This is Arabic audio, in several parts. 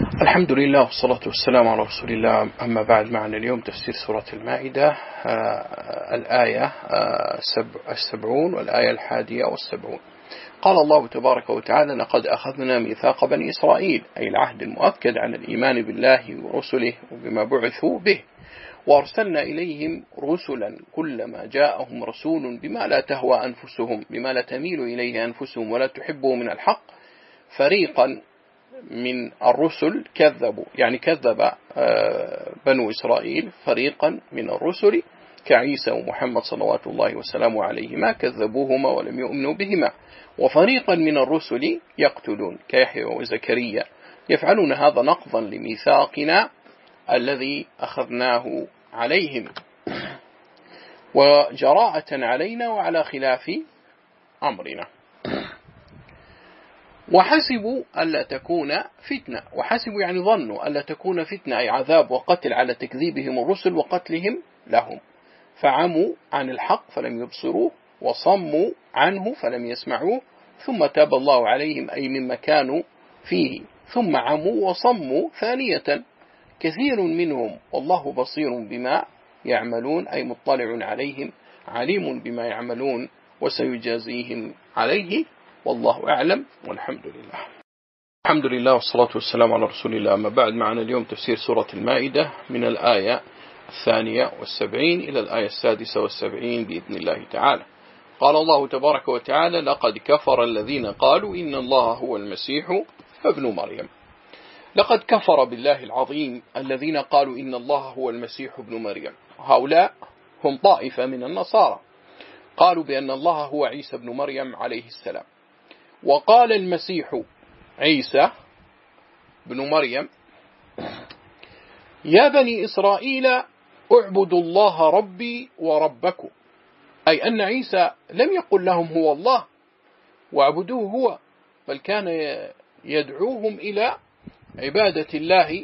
الحمد لله والصلاة والسلام على رسول الله. أما بعد، معنا اليوم تفسير سورة المائدة، الآية 70 والآية 71. قال الله تبارك وتعالى: لقد أخذنا ميثاق بني إسرائيل، أي العهد المؤكد على الإيمان بالله ورسله وبما بعثوا به، وأرسلنا إليهم رسلا كلما جاءهم رسول بما لا تهوى أنفسهم، بما لا تميل إليه أنفسهم ولا تحبه من الحق، فريقا من الرسل كذبوا، يعني كذب بنو إسرائيل فريقا من الرسل كعيسى ومحمد صلوات الله وسلامه عليهما، كذبوهما ولم يؤمنوا بهما. وفريقا من الرسل يقتلون كيحيى وزكريا، يفعلون هذا نقضا لميثاقنا الذي أخذناه عليهم، وجراءة علينا وعلى خلاف أمرنا. وحسبوا ألا تكون فتنة، وحسبوا يعني ظنوا ألا تكون فتنة، أي عذاب وقتل على تكذيبهم الرسل وقتلهم لهم، فعموا عن الحق فلم يبصروه، وصموا عنه فلم يسمعوه، ثم تاب الله عليهم، أي مما كانوا فيه، ثم عموا وصموا ثانية، كثير منهم والله بصير بما يعملون، أي مطلع عليهم عليم بما يعملون وسيجازيهم عليه، والله أعلم، والحمد لله. الحمد لله والصلاة والسلام على رسول الله. أما بعد، معنا اليوم تفسير سورة المائدة من الآية 72 إلى الآية 76 بإذن الله تعالى. قال الله تبارك وتعالى: لقد كفر الذين قالوا إن الله هو المسيح ابن مريم. لقد كفر بالله العظيم الذين قالوا إن الله هو المسيح ابن مريم. هؤلاء هم طائفة من النصارى، قالوا بأن الله هو عيسى ابن مريم عليه السلام. وقال المسيح عيسى بن مريم: يا بني إسرائيل اعبدوا الله ربي وربكم، أي أن عيسى لم يقل لهم هو الله واعبدوه هو، بل كان يدعوهم إلى عبادة الله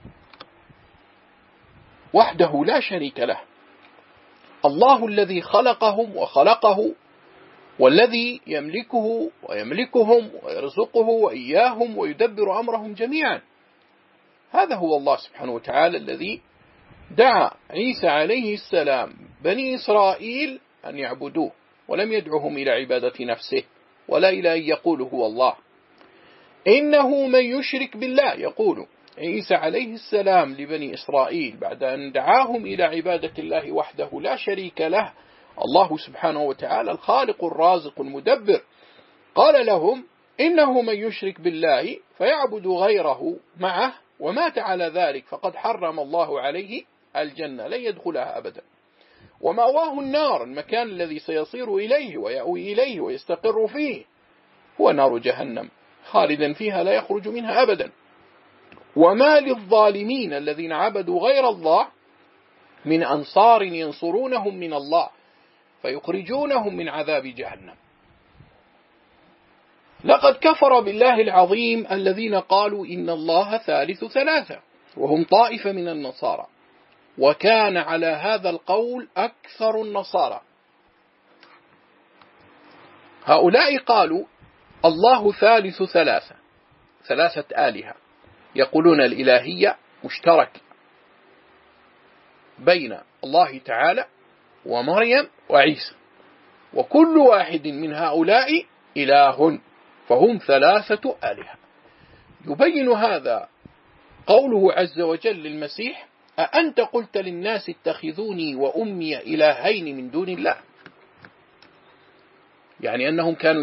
وحده لا شريك له، الله الذي خلقهم وخلقه، والذي يملكه ويملكهم ويرزقه وإياهم ويدبر أمرهم جميعا. هذا هو الله سبحانه وتعالى الذي دعا عيسى عليه السلام بني إسرائيل أن يعبدوه، ولم يدعوهم إلى عبادة نفسه ولا إلى أن يقولوا هو الله. إنه من يشرك بالله، يقول عيسى عليه السلام لبني إسرائيل بعد أن دعاهم إلى عبادة الله وحده لا شريك له، الله سبحانه وتعالى الخالق الرازق المدبر، قال لهم: إنه من يشرك بالله فيعبد غيره معه ومات على ذلك فقد حرم الله عليه الجنة، لن يدخلها أبدا، ومأواه النار، المكان الذي سيصير إليه ويأوي إليه ويستقر فيه هو نار جهنم، خالدا فيها لا يخرج منها أبدا. وما للظالمين الذين عبدوا غير الله من أنصار ينصرونهم من الله فيخرجونهم من عذاب جهنم. لقد كفر بالله العظيم الذين قالوا إن الله ثالث ثلاثة، وهم طائفة من النصارى، وكان على هذا القول أكثر النصارى. هؤلاء قالوا الله ثالث ثلاثة، ثلاثة آلهة، يقولون الإلهية مشترك بين الله تعالى ومريم وعيسى، وكل واحد من هؤلاء إله، فهم ثلاثة آلهة. يبين هذا قوله عز وجل للمسيح: أأنت قلت للناس اتخذوني وأمي إلهين من دون الله، يعني أنهم كانوا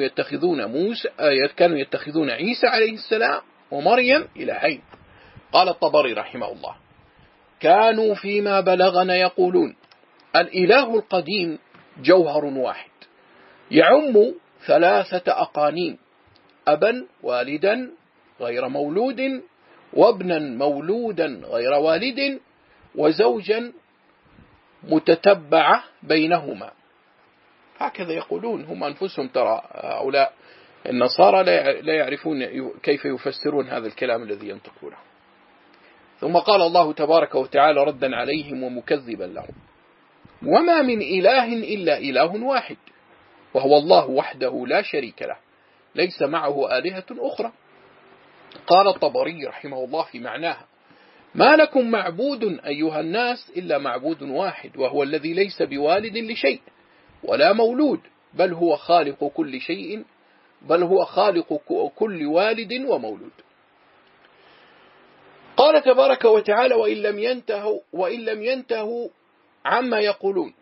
يتخذون عيسى عليه السلام ومريم إلهين. قال الطبري رحمه الله: كانوا فيما بلغنا يقولون الإله القديم جوهر واحد يعم ثلاثة أقانيم، أبا والدا غير مولود، وابنا مولودا غير والد، وزوجا متتبعة بينهما. هكذا يقولون هم أنفسهم. ترى هؤلاء النصارى لا يعرفون كيف يفسرون هذا الكلام الذي ينطقونه. ثم قال الله تبارك وتعالى ردا عليهم ومكذبا لهم: وما من إله إلا إله واحد، وهو الله وحده لا شريك له، ليس معه آلهة أخرى. قال الطبري رحمه الله في معناها: ما لكم معبود أيها الناس إلا معبود واحد، وهو الذي ليس بوالد لشيء ولا مولود، بل هو خالق كل شيء، بل هو خالق كل والد ومولود. قال تبارك وتعالى: وإن لم ينتهوا عما يقولون،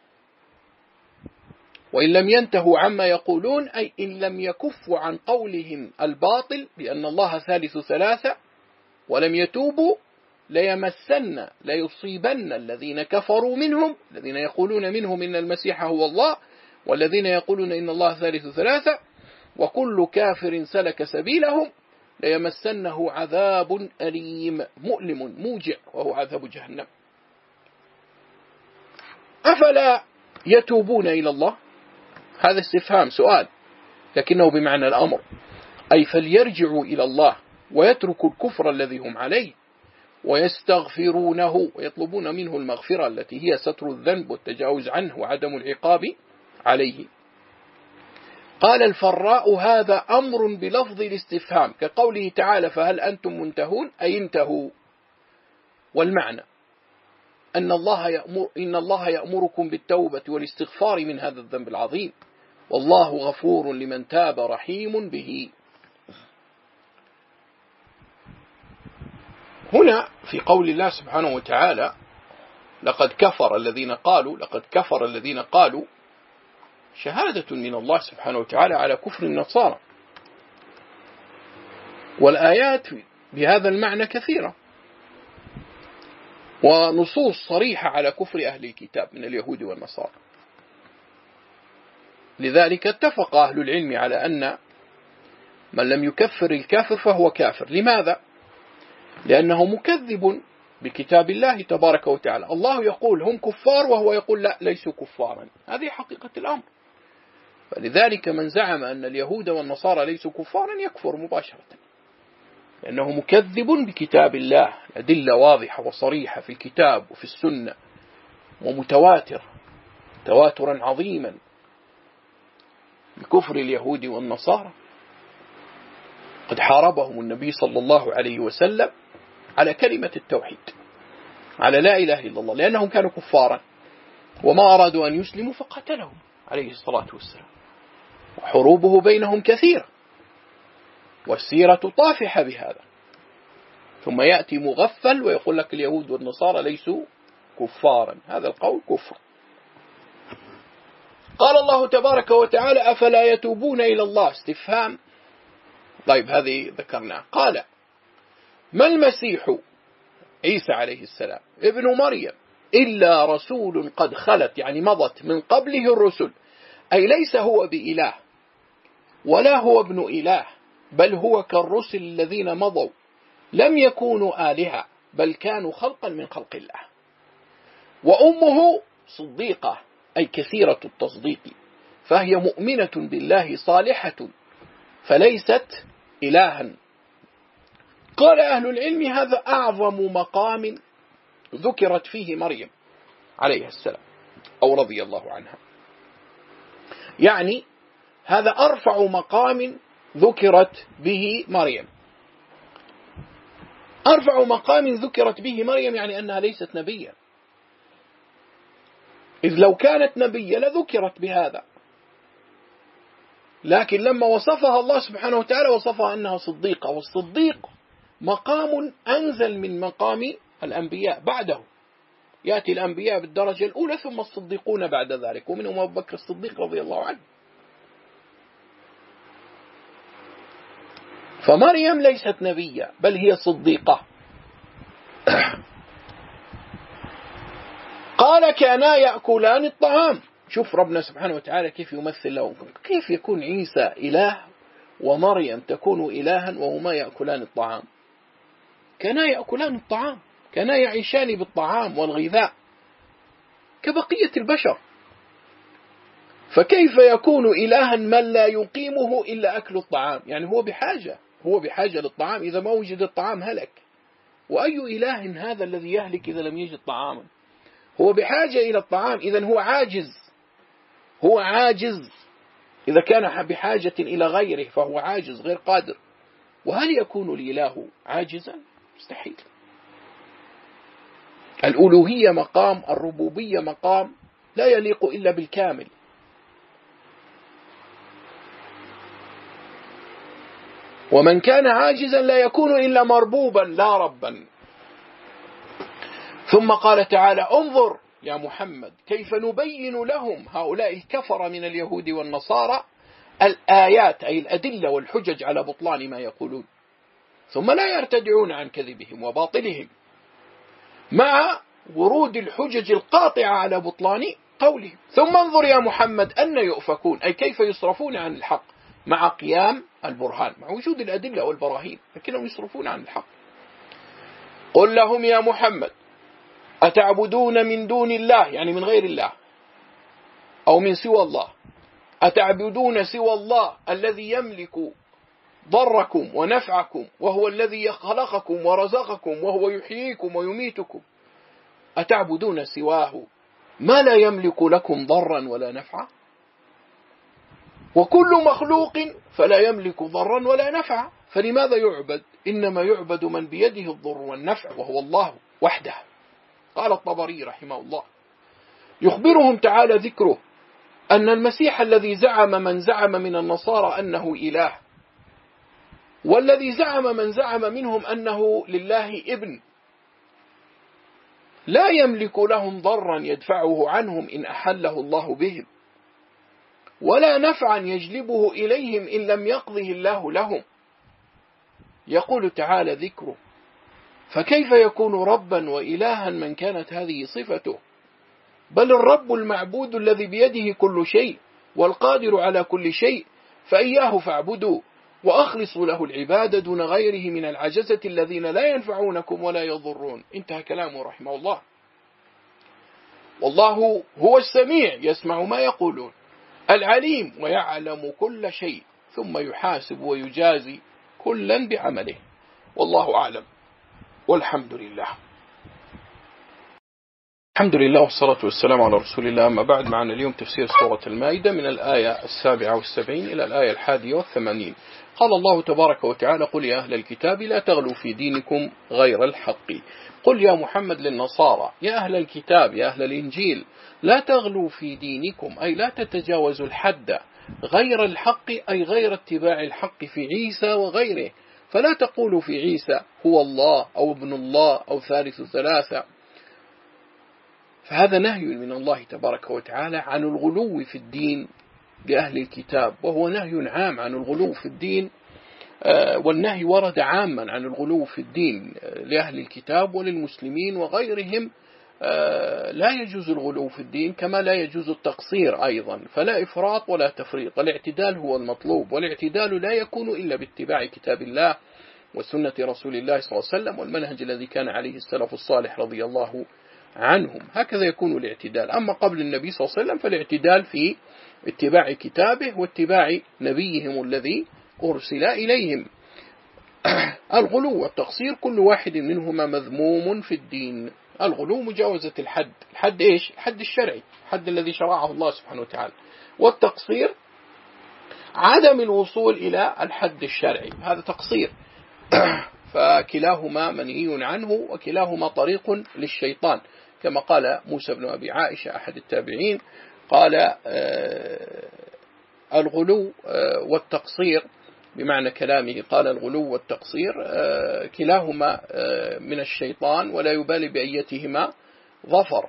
وإن لم ينتهوا عما يقولون، أي إن لم يكفوا عن قولهم الباطل بأن الله ثالث ثلاثة ولم يتوبوا، ليصيبن الذين كفروا منهم، الذين يقولون منهم إن المسيح هو الله، والذين يقولون إن الله ثالث ثلاثة، وكل كافر سلك سبيلهم ليمسنه عذاب أليم مؤلم موجع، وهو عذاب جهنم. أفلا يتوبون إلى الله؟ هذا استفهام سؤال، لكنه بمعنى الأمر، أي فليرجعوا إلى الله ويتركوا الكفر الذي هم عليه ويستغفرونه ويطلبون منه المغفرة التي هي ستر الذنب والتجاوز عنه وعدم العقاب عليه. قال الفراء: هذا أمر بلفظ الاستفهام، كقوله تعالى: فهل أنتم منتهون، أي انتهوا. والمعنى إن الله يأمركم بالتوبة والاستغفار من هذا الذنب العظيم، والله غفور لمن تاب رحيم به. هنا في قول الله سبحانه وتعالى: لقد كفر الذين قالوا، شهادة من الله سبحانه وتعالى على كفر النصارى، والآيات بهذا المعنى كثيرة، ونصوص صريحة على كفر أهل الكتاب من اليهود والنصارى. لذلك اتفق أهل العلم على أن من لم يكفر الكافر فهو كافر. لماذا؟ لأنه مكذب بكتاب الله تبارك وتعالى. الله يقول هم كفار، وهو يقول لا، ليسوا كفارا. هذه حقيقة الأمر. فلذلك من زعم أن اليهود والنصارى ليسوا كفارا يكفر مباشرة، لأنه مكذب بكتاب الله. أدلة واضحة وصريحة في الكتاب وفي السنة، ومتواتر تواترا عظيما بكفر اليهود والنصارى. قد حاربهم النبي صلى الله عليه وسلم على كلمة التوحيد، على لا إله إلا الله، لأنهم كانوا كفارا وما أرادوا أن يسلموا فقتلهم عليه الصلاة والسلام. وحروبه بينهم كثيرة، والسيرة طافحة بهذا. ثم يأتي مغفل ويقول لك اليهود والنصارى ليسوا كفارا. هذا القول كفر. قال الله تبارك وتعالى: أفلا يتوبون إلى الله؟ استفهام. طيب هذه ذكرناه. قال: ما المسيح عيسى عليه السلام ابن مريم إلا رسول قد خلت، يعني مضت من قبله الرسل، أي ليس هو بإله ولا هو ابن إله، بل هو كالرسل الذين مضوا، لم يكونوا آلهة بل كانوا خلقا من خلق الله. وأمه صديقة، أي كثيرة التصديق، فهي مؤمنة بالله صالحة فليست إلها. قال أهل العلم: هذا أعظم مقام ذكرت فيه مريم عليه السلام أو رضي الله عنها، يعني هذا أرفع مقام ذكرت به مريم. أرفع مقام ذكرت به مريم يعني أنها ليست نبيا، إذ لو كانت نبيا لذكرت بهذا، لكن لما وصفها الله سبحانه وتعالى وصفها أنها صديقة. والصديق مقام أنزل من مقام الأنبياء، بعده يأتي الأنبياء بالدرجة الأولى ثم الصديقون بعد ذلك، ومنهم أبو بكر الصديق رضي الله عنه. فمريم ليست نبية بل هي صديقة. قال: كانا يأكلان الطعام. شوف ربنا سبحانه وتعالى كيف يمثل لهم، كيف يكون عيسى إله ومريم تكون إلها وهما يأكلان الطعام. كانا يأكلان الطعام، كانا يعيشان بالطعام والغذاء كبقية البشر، فكيف يكون إلها من لا يقيمه إلا أكل الطعام؟ يعني هو بحاجة للطعام، إذا ما وجد الطعام هلك. وأي إله هذا الذي يهلك إذا لم يجد طعاما؟ هو بحاجة إلى الطعام، إذن هو عاجز إذا كان بحاجة إلى غيره فهو عاجز غير قادر. وهل يكون الإله عاجزا؟ مستحيل. الألوهية مقام، الربوبية مقام لا يليق إلا بالكامل. ومن كان عاجزا لا يكون إلا مربوبا لا ربا. ثم قال تعالى: انظر يا محمد كيف نبين لهم، هؤلاء الكفر من اليهود والنصارى، الآيات أي الأدلة والحجج على بطلان ما يقولون، ثم لا يرتدعون عن كذبهم وباطلهم، مع ورود الحجج القاطعة على بطلان قولهم. ثم انظر يا محمد أن يؤفكون، أي كيف يصرفون عن الحق مع قيام البرهان، مع وجود الأدلة والبراهين، لكنهم يصرفون عن الحق. قل لهم يا محمد: أتعبدون من دون الله، يعني من غير الله أو من سوى الله، أتعبدون سوى الله الذي يملك ضركم ونفعكم، وهو الذي خلقكم ورزقكم، وهو يحييكم ويميتكم، أتعبدون سواه ما لا يملك لكم ضرا ولا نفعا؟ وكل مخلوق فلا يملك ضرا ولا نفعا، فلماذا يعبد؟ إنما يعبد من بيده الضر والنفع وهو الله وحده. قال الطبري رحمه الله: يخبرهم تعالى ذكره أن المسيح الذي زعم من زعم من النصارى أنه إله، والذي زعم من زعم منهم أنه لله ابن، لا يملك لهم ضرا يدفعه عنهم إن أحله الله بهم، ولا نفعا يجلبه إليهم إن لم يقضه الله لهم. يقول تعالى ذكره: فكيف يكون ربا وإلها من كانت هذه صفته؟ بل الرب المعبود الذي بيده كل شيء والقادر على كل شيء، فإياه فاعبدوا وأخلصوا له العبادة دون غيره من العجزة الذين لا ينفعونكم ولا يضرون. انتهى كلامه رحمه الله. والله هو السميع يسمع ما يقولون، العليم ويعلم كل شيء، ثم يحاسب ويجازي كلا بعمله. والله أعلم، والحمد لله. الحمد لله والصلاة والسلام على رسول الله. أما بعد، معنا اليوم تفسير سورة المائدة من الآية 77 إلى الآية 81. قال الله تبارك وتعالى: قل يا أهل الكتاب لا تغلوا في دينكم غير الحق. قل يا محمد للنصارى: يا أهل الكتاب، يا أهل الإنجيل، لا تغلوا في دينكم، أي لا تتجاوزوا الحد، غير الحق أي غير اتباع الحق في عيسى وغيره، فلا تقولوا في عيسى هو الله أو ابن الله أو ثالث ثلاثة. فهذا نهي من الله تبارك وتعالى عن الغلو في الدين لأهل الكتاب، وهو نهي عام عن الغلو في الدين، والنهي ورد عاما عن الغلو في الدين لأهل الكتاب وللمسلمين وغيرهم. لا يجوز الغلو في الدين، كما لا يجوز التقصير أيضا، فلا إفراط ولا تفريط، الاعتدال هو المطلوب، والاعتدال لا يكون إلا باتباع كتاب الله وسنة رسول الله صلى الله عليه وسلم والمنهج الذي كان عليه السلف الصالح رضي الله عنهم. هكذا يكون الاعتدال. أما قبل النبي صلى الله عليه وسلم فالاعتدال في اتباع كتابه واتباع نبيهم الذي أرسل إليهم. الغلو والتقصير كل واحد منهما مذموم في الدين. الغلو مجاوزة الحد، الحد إيش؟ الحد الشرعي، الحد الذي شرعه الله سبحانه وتعالى. والتقصير عدم الوصول إلى الحد الشرعي، هذا تقصير. فكلاهما منهي عنه، وكلاهما طريق للشيطان، كما قال موسى بن أبي عائشة أحد التابعين، قال: الغلو والتقصير، بمعنى كلامه قال: الغلو والتقصير كلاهما من الشيطان، ولا يبالي بأيتهما ظفر.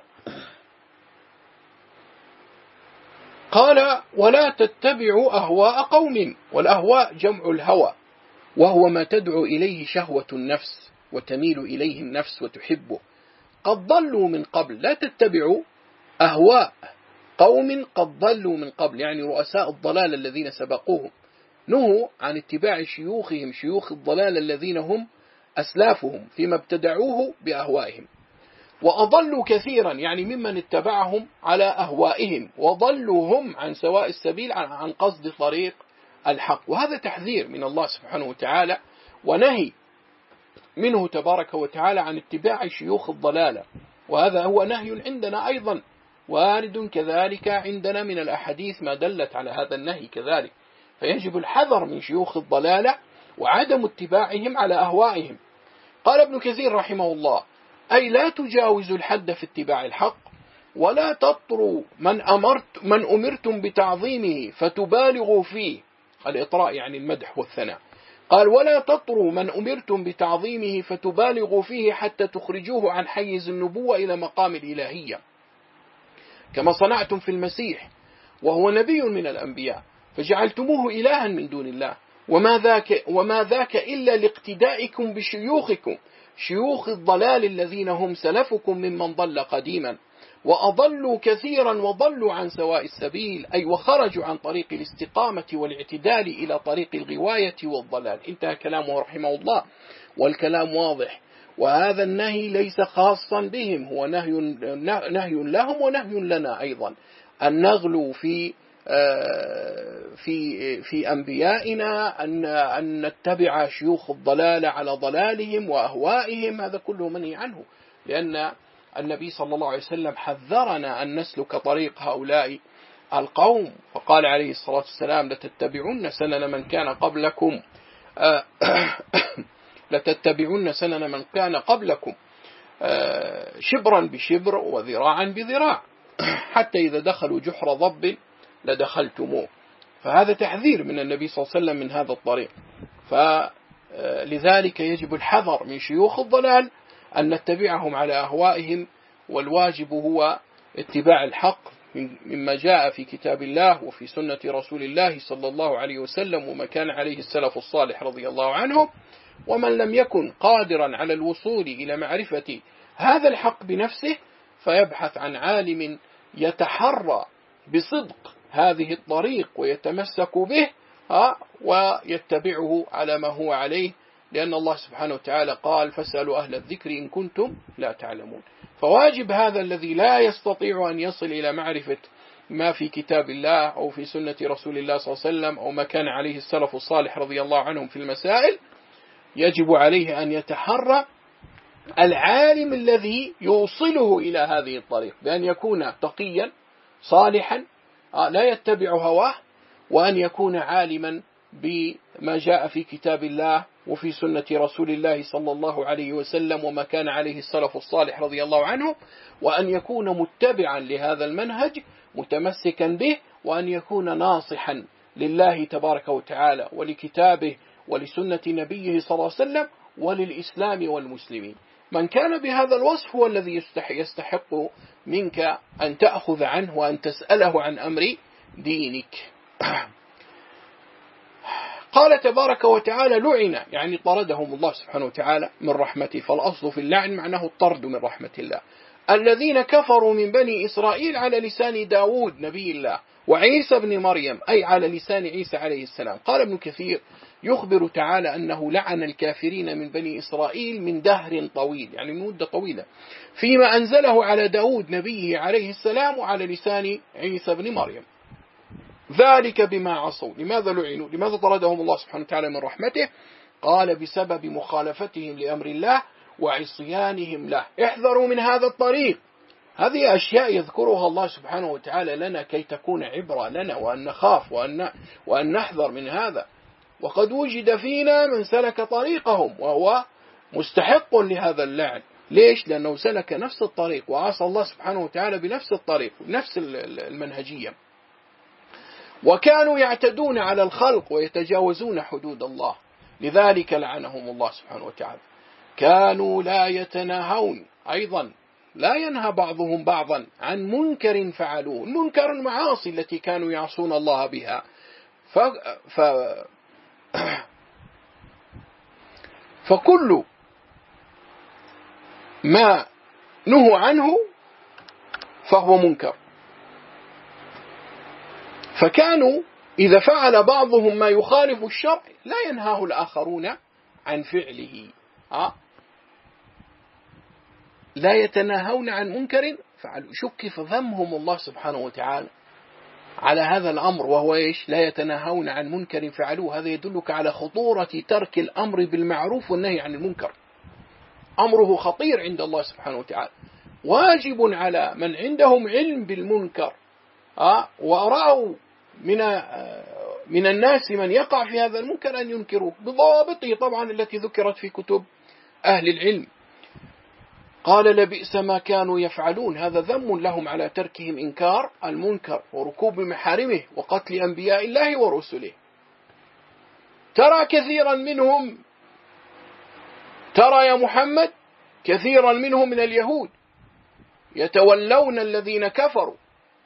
قال: ولا تتبعوا أهواء قوم، والأهواء جمع الهوى، وهو ما تدعو إليه شهوة النفس وتميل إليه النفس وتحبه، قد ضلوا من قبل. لا تتبعوا أهواء قوم قد ضلوا من قبل، يعني رؤساء الضلال الذين سبقوهم، نهوا عن اتباع شيوخهم، شيوخ الضلال الذين هم أسلافهم، فيما ابتدعوه بأهوائهم، وأضلوا كثيرا، يعني ممن اتبعهم على أهوائهم، وضلوا هم عن سواء السبيل، عن قصد طريق الحق. وهذا تحذير من الله سبحانه وتعالى، ونهي منه تبارك وتعالى عن اتباع شيوخ الضلالة، وهذا هو نهي عندنا أيضا، وارد كذلك عندنا من الأحاديث ما دلت على هذا النهي كذلك. فيجب الحذر من شيوخ الضلالة، وعدم اتباعهم على أهوائهم. قال ابن كثير رحمه الله: أي لا تجاوزوا الحد في اتباع الحق، ولا تطروا من أمرتم بتعظيمه فتبالغوا فيه. الإطراء يعني المدح والثناء. قال: ولا تطروا من أمرتم بتعظيمه فتبالغوا فيه حتى تخرجوه عن حيز النبوة إلى مقام الإلهية، كما صنعتم في المسيح وهو نبي من الأنبياء فجعلتموه إلها من دون الله، وما ذاك إلا لاقتدائكم بشيوخكم، شيوخ الضلال الذين هم سلفكم ممن ضل قديما وأضلوا كثيرا وضلوا عن سواء السبيل، أي وخرجوا عن طريق الاستقامة والاعتدال إلى طريق الغواية والضلال. انتهى كلامه رحمه الله، والكلام واضح. وهذا النهي ليس خاصا بهم، هو نهي لهم ونهي لنا أيضا، أن نغلو في أنبيائنا، أن نتبع شيوخ الضلال على ضلالهم وأهوائهم، هذا كله منهي عنه، لأن النبي صلى الله عليه وسلم حذرنا أن نسلك طريق هؤلاء القوم، فقال عليه الصلاة والسلام: لتتبعن سنن من كان قبلكم لتتبعن سنن من كان قبلكم شبرا بشبر وذراعا بذراع، حتى إذا دخلوا جحر ضب لدخلتموه. فهذا تحذير من النبي صلى الله عليه وسلم من هذا الطريق. فلذلك يجب الحذر من شيوخ الضلال، أن نتبعهم على أهوائهم، والواجب هو اتباع الحق مما جاء في كتاب الله وفي سنة رسول الله صلى الله عليه وسلم، وما كان عليه السلف الصالح رضي الله عنهم. ومن لم يكن قادرا على الوصول إلى معرفة هذا الحق بنفسه، فيبحث عن عالم يتحرى بصدق هذه الطريق ويتمسك به ويتبعه على ما هو عليه، لأن الله سبحانه وتعالى قال: فاسألوا أهل الذكر إن كنتم لا تعلمون. فواجب هذا الذي لا يستطيع أن يصل إلى معرفة ما في كتاب الله أو في سنة رسول الله صلى الله عليه وسلم أو ما كان عليه السلف الصالح رضي الله عنهم في المسائل، يجب عليه أن يتحرى العالم الذي يوصله إلى هذه الطريق، بأن يكون تقيا صالحا لا يتبع هواه، وأن يكون عالما بما جاء في كتاب الله وفي سنة رسول الله صلى الله عليه وسلم وما كان عليه السلف الصالح رضي الله عنه، وأن يكون متبعا لهذا المنهج متمسكا به، وأن يكون ناصحا لله تبارك وتعالى ولكتابه ولسنة نبيه صلى الله عليه وسلم وللإسلام والمسلمين. من كان بهذا الوصف هو الذي يستحق منك أن تأخذ عنه وأن تسأله عن أمر دينك. قال تبارك وتعالى: لعن، يعني طردهم الله سبحانه وتعالى من رحمته، فالأصل في اللعن معناه الطرد من رحمة الله، الذين كفروا من بني إسرائيل على لسان داود نبي الله وعيسى بن مريم، أي على لسان عيسى عليه السلام. قال ابن كثير: يخبر تعالى أنه لعن الكافرين من بني إسرائيل من دهر طويل، يعني من مدة طويلة، فيما أنزله على داود نبيه عليه السلام وعلى لسان عيسى بن مريم، ذلك بما عصوا. لماذا لعنوا؟ لماذا طردهم الله سبحانه وتعالى من رحمته؟ قال: بسبب مخالفتهم لأمر الله وعصيانهم له. احذروا من هذا الطريق. هذه أشياء يذكرها الله سبحانه وتعالى لنا كي تكون عبرة لنا، وأن نخاف وأن نحذر من هذا. وقد وجد فينا من سلك طريقهم وهو مستحق لهذا اللعن. ليش؟ لأنه سلك نفس الطريق وعصى الله سبحانه وتعالى بنفس الطريق ونفس المنهجية، وكانوا يعتدون على الخلق ويتجاوزون حدود الله، لذلك لعنهم الله سبحانه وتعالى. كانوا لا يتناهون، أيضا لا ينهى بعضهم بعضا عن منكر فعلوه، المنكر المعاصي التي كانوا يعصون الله بها. فكل ما نهوا عنه فهو منكر. فكانوا إذا فعل بعضهم ما يخالف الشرع لا ينهاه الآخرون عن فعله، لا يتناهون عن منكر فعلوا. شوف كيف ذمهم الله سبحانه وتعالى على هذا الأمر، وهو إيش؟ لا يتناهون عن منكر فعلوه. هذا يدلك على خطورة ترك الأمر بالمعروف والنهي عن المنكر. أمره خطير عند الله سبحانه وتعالى. واجب على من عندهم علم بالمنكر ورأوا من من الناس من يقع في هذا المنكر أن ينكروه بضوابطه طبعا التي ذكرت في كتب أهل العلم. قال لبئس ما كانوا يفعلون، هذا ذم لهم على تركهم إنكار المنكر وركوب محارمه وقتل أنبياء الله ورسله. ترى كثيرا منهم، ترى يا محمد كثيرا منهم من اليهود يتولون الذين كفروا،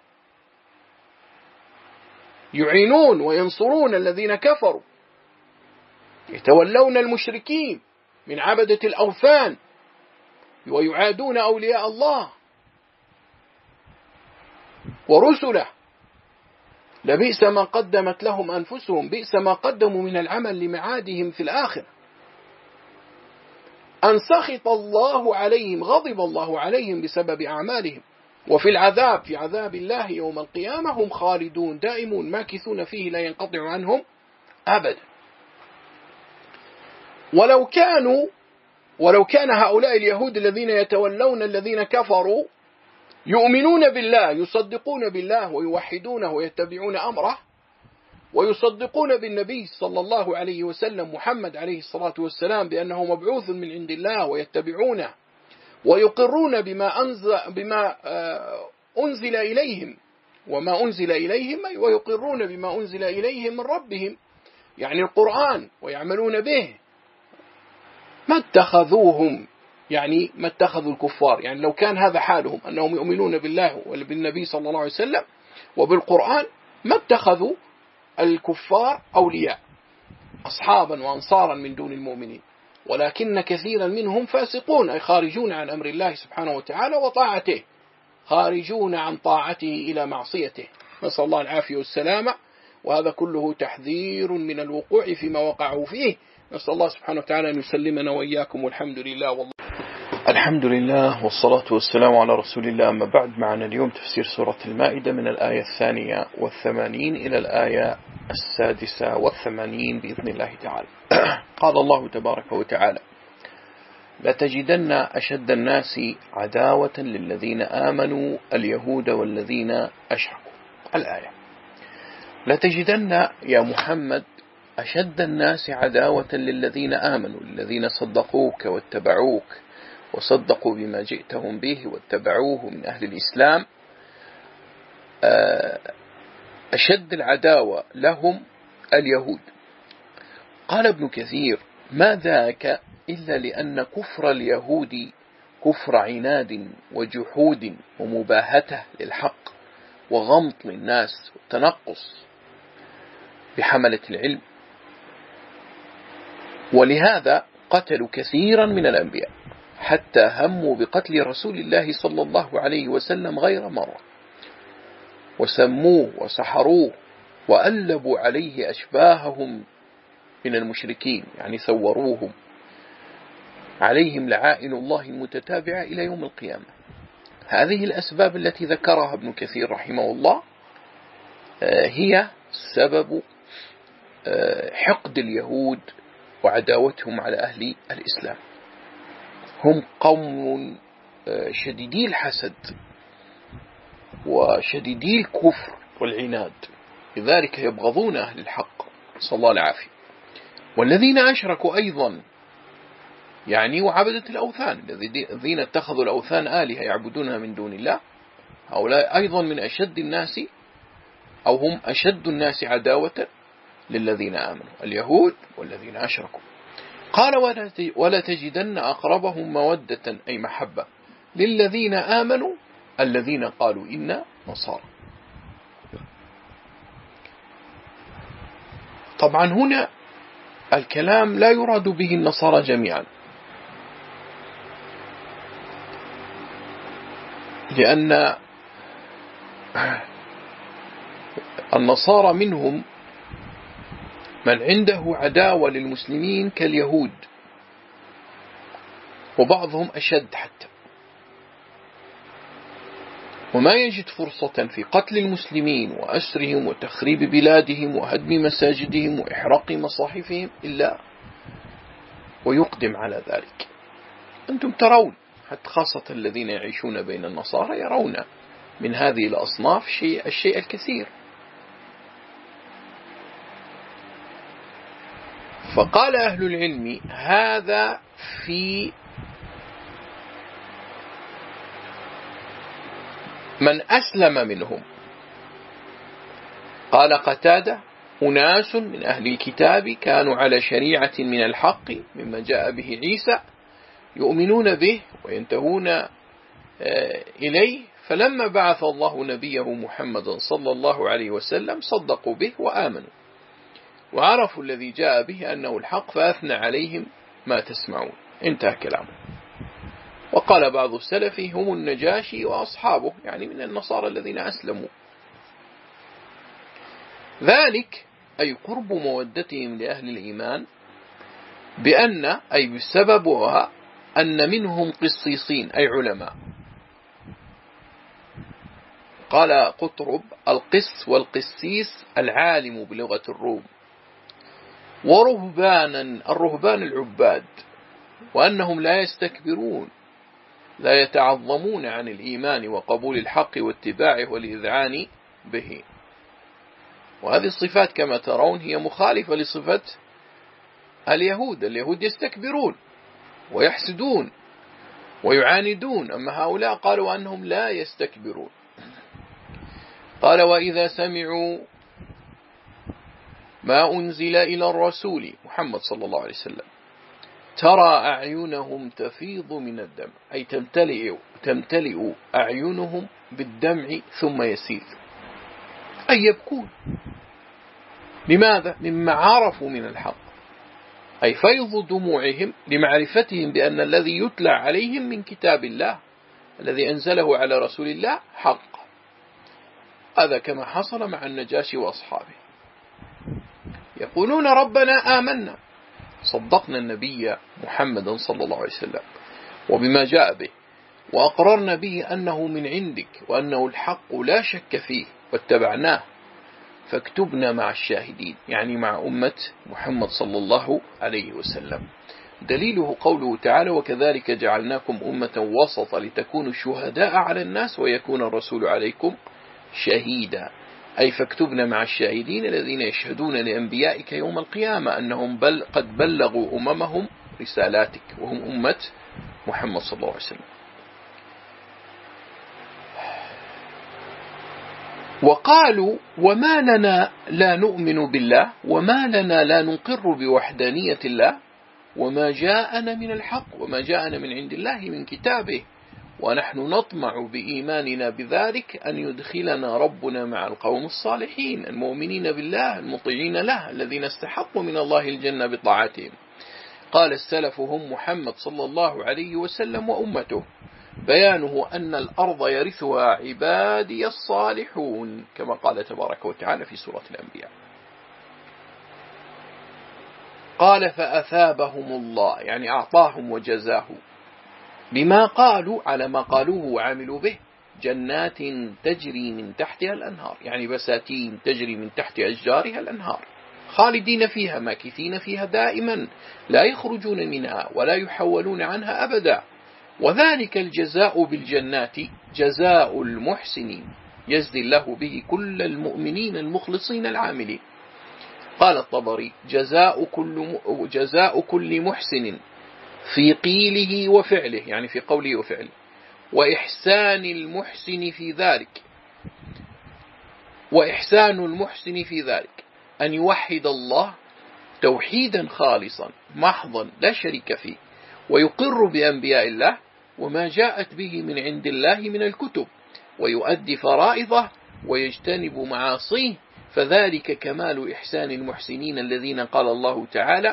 يعينون وينصرون الذين كفروا، يتولون المشركين من عبدة الأوثان ويعادون أولياء الله ورسله. لبئس ما قدمت لهم أنفسهم، بئس ما قدموا من العمل لمعادهم في الآخرة. أن سخط الله عليهم، غضب الله عليهم بسبب أعمالهم، وفي العذاب، في عذاب الله يوم القيامة هم خالدون دائمون ماكثون فيه لا ينقطع عنهم أبدا. ولو كان هؤلاء اليهود الذين يتولون الذين كفروا يؤمنون بالله، يصدقون بالله ويوحدونه ويتبعون أمره ويصدقون بالنبي صلى الله عليه وسلم محمد عليه الصلاة والسلام بأنه مبعوث من عند الله ويتبعونه ويقرون بما أنزل إليهم وما أنزل إليهم، ويقرون بما أنزل إليهم من ربهم يعني القرآن ويعملون به، ما اتخذوهم، يعني ما اتخذوا الكفار، يعني لو كان هذا حالهم أنهم يؤمنون بالله وبالنبي صلى الله عليه وسلم وبالقرآن ما اتخذوا الكفار أولياء أصحابا وأنصارا من دون المؤمنين، ولكن كثيرا منهم فاسقون، أي خارجون عن أمر الله سبحانه وتعالى وطاعته، خارجون عن طاعته إلى معصيته، نسأل الله العافية والسلامة. وهذا كله تحذير من الوقوع فيما وقعوا فيه، نسأل الله سبحانه وتعالى أن يسلمنا وإياكم، والحمد لله والله. الحمد لله والصلاة والسلام على رسول الله. أما بعد، معنا اليوم تفسير سورة المائدة من الآية 82 إلى الآية 86 بإذن الله تعالى. قال الله تبارك وتعالى: لتجدن أشد الناس عداوة للذين آمنوا اليهود والذين أشركوا. الآية: لتجدن يا محمد أشد الناس عداوة للذين آمنوا، الذين صدقوك واتبعوك وصدقوا بما جئتهم به واتبعوه من أهل الإسلام، أشد العداوة لهم اليهود. قال ابن كثير: ما ذاك إلا لأن كفر اليهود كفر عناد وجحود ومباهته للحق وغمط للناس والتنقص بحملة العلم، ولهذا قتلوا كثيرا من الأنبياء حتى هموا بقتل رسول الله صلى الله عليه وسلم غير مرة، وسموه وسحروه وألبوا عليه أشباههم من المشركين، يعني ثوروهم، عليهم لعائن الله المتتابعة إلى يوم القيامة. هذه الأسباب التي ذكرها ابن كثير رحمه الله هي سبب حقد اليهود وعداوتهم على أهل الإسلام. هم قوم شديدي الحسد وشديدي الكفر والعناد، لذلك يبغضون أهل الحق، صلى الله العافية. والذين أشركوا أيضا، يعني وعبدة الأوثان، الذين اتخذوا الأوثان آلهة يعبدونها من دون الله، هؤلاء أيضا من أشد الناس، أو هم أشد الناس عداوة للذين آمنوا، اليهود والذين أشركوا. قال: ولا تجدن أقربهم مودة، أي محبة، للذين آمنوا الذين قالوا إنا نصارى. طبعا هنا الكلام لا يراد به النصارى جميعا، لأن النصارى منهم من عنده عداوة للمسلمين كاليهود، وبعضهم أشد حتى، وما يجد فرصة في قتل المسلمين وأسرهم وتخريب بلادهم وهدم مساجدهم وإحراق مصاحفهم إلا ويقدم على ذلك. أنتم ترون، حتى خاصة الذين يعيشون بين النصارى يرون من هذه الأصناف الشيء الكثير. فقال أهل العلم هذا في من أسلم منهم. قال قتادة أناس من أهل الكتاب كانوا على شريعة من الحق مما جاء به عيسى يؤمنون به وينتهون إليه، فلما بعث الله نبيه محمدا صلى الله عليه وسلم صدقوا به وآمنوا وعرفوا الذي جاء به أنه الحق فأثنى عليهم ما تسمعون. انتهى كلامه. وقال بعض السلف هم النجاشي وأصحابه، يعني من النصارى الذين أسلموا. ذلك أي قرب مودتهم لأهل الإيمان بأن أي بسببها أن منهم قصيصين أي علماء. قال قطرب القس والقسيس العالم بلغة الروم، ورهبانا الرهبان العباد، وأنهم لا يستكبرون لا يتعظمون عن الإيمان وقبول الحق واتباعه والإذعان به. وهذه الصفات كما ترون هي مخالفة لصفة اليهود يستكبرون ويحسدون ويعاندون، أما هؤلاء قالوا أنهم لا يستكبرون. قال وإذا سمعوا ما أنزل إلى الرسول محمد صلى الله عليه وسلم ترى أعينهم تفيض من الدمع، أي تمتلئ أعينهم بالدمع ثم يسيل، أي يبكون. لماذا؟ مما عرفوا من الحق، أي فيض دموعهم لمعرفتهم بأن الذي يتلى عليهم من كتاب الله الذي أنزله على رسول الله حق. هذا كما حصل مع النجاشي وأصحابه. يقولون ربنا آمنا، صدقنا النبي محمدا صلى الله عليه وسلم وبما جاء به، وأقررنا به أنه من عندك وأنه الحق لا شك فيه واتبعناه، فاكتبنا مع الشاهدين، يعني مع أمة محمد صلى الله عليه وسلم. دليله قوله تعالى وكذلك جعلناكم أمة وسطا لتكونوا شهداء على الناس ويكون الرسول عليكم شهيدا، أي فاكتبنا مع الشاهدين الذين يشهدون لأنبيائك يوم القيامة أنهم قد بلغوا أممهم رسالاتك، وهم أمة محمد صلى الله عليه وسلم. وقالوا وما لنا لا نؤمن بالله وما لنا لا نقر بوحدانية الله وما جاءنا من الحق وما جاءنا من عند الله من كتابه، ونحن نطمع بإيماننا بذلك أن يدخلنا ربنا مع القوم الصالحين المؤمنين بالله المطيعين له الذين استحقوا من الله الجنة بطاعتهم. قال السلف هم محمد صلى الله عليه وسلم وأمته، بيانه أن الأرض يرثها عبادي الصالحون كما قال تبارك وتعالى في سورة الأنبياء. قال فأثابهم الله، يعني أعطاهم وجزاه بما قالوا على ما قالوه وعملوا به، جنات تجري من تحتها الأنهار، يعني بساتين تجري من تحت أشجارها الأنهار، خالدين فيها ماكثين فيها دائما لا يخرجون منها ولا يحولون عنها أبدا، وذلك الجزاء بالجنات جزاء المحسنين يجزي الله به كل المؤمنين المخلصين العاملين. قال الطبري جزاء كل محسن في قيله وفعله، يعني في قوله وفعله، وإحسان المحسن في ذلك أن يوحد الله توحيدا خالصا محضا لا شريك فيه، ويقر بأنبياء الله وما جاءت به من عند الله من الكتب، ويؤدي فرائضه ويجتنب معاصيه، فذلك كمال إحسان المحسنين الذين قال الله تعالى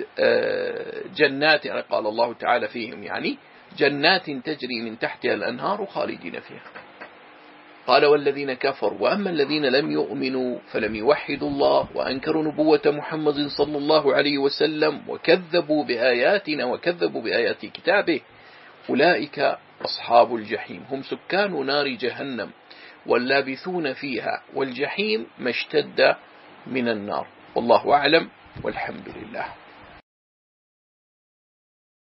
جنات، قال الله تعالى فيهم يعني جنات تجري من تحتها الأنهار خالدين فيها. قال والذين كفروا وأما الذين لم يؤمنوا فلم يوحدوا الله وأنكروا نبوة محمد صلى الله عليه وسلم وكذبوا بآياتنا وكذبوا بآيات كتابه أولئك أصحاب الجحيم هم سكان نار جهنم واللابثون فيها، والجحيم ما اشتد من النار. والله أعلم والحمد لله.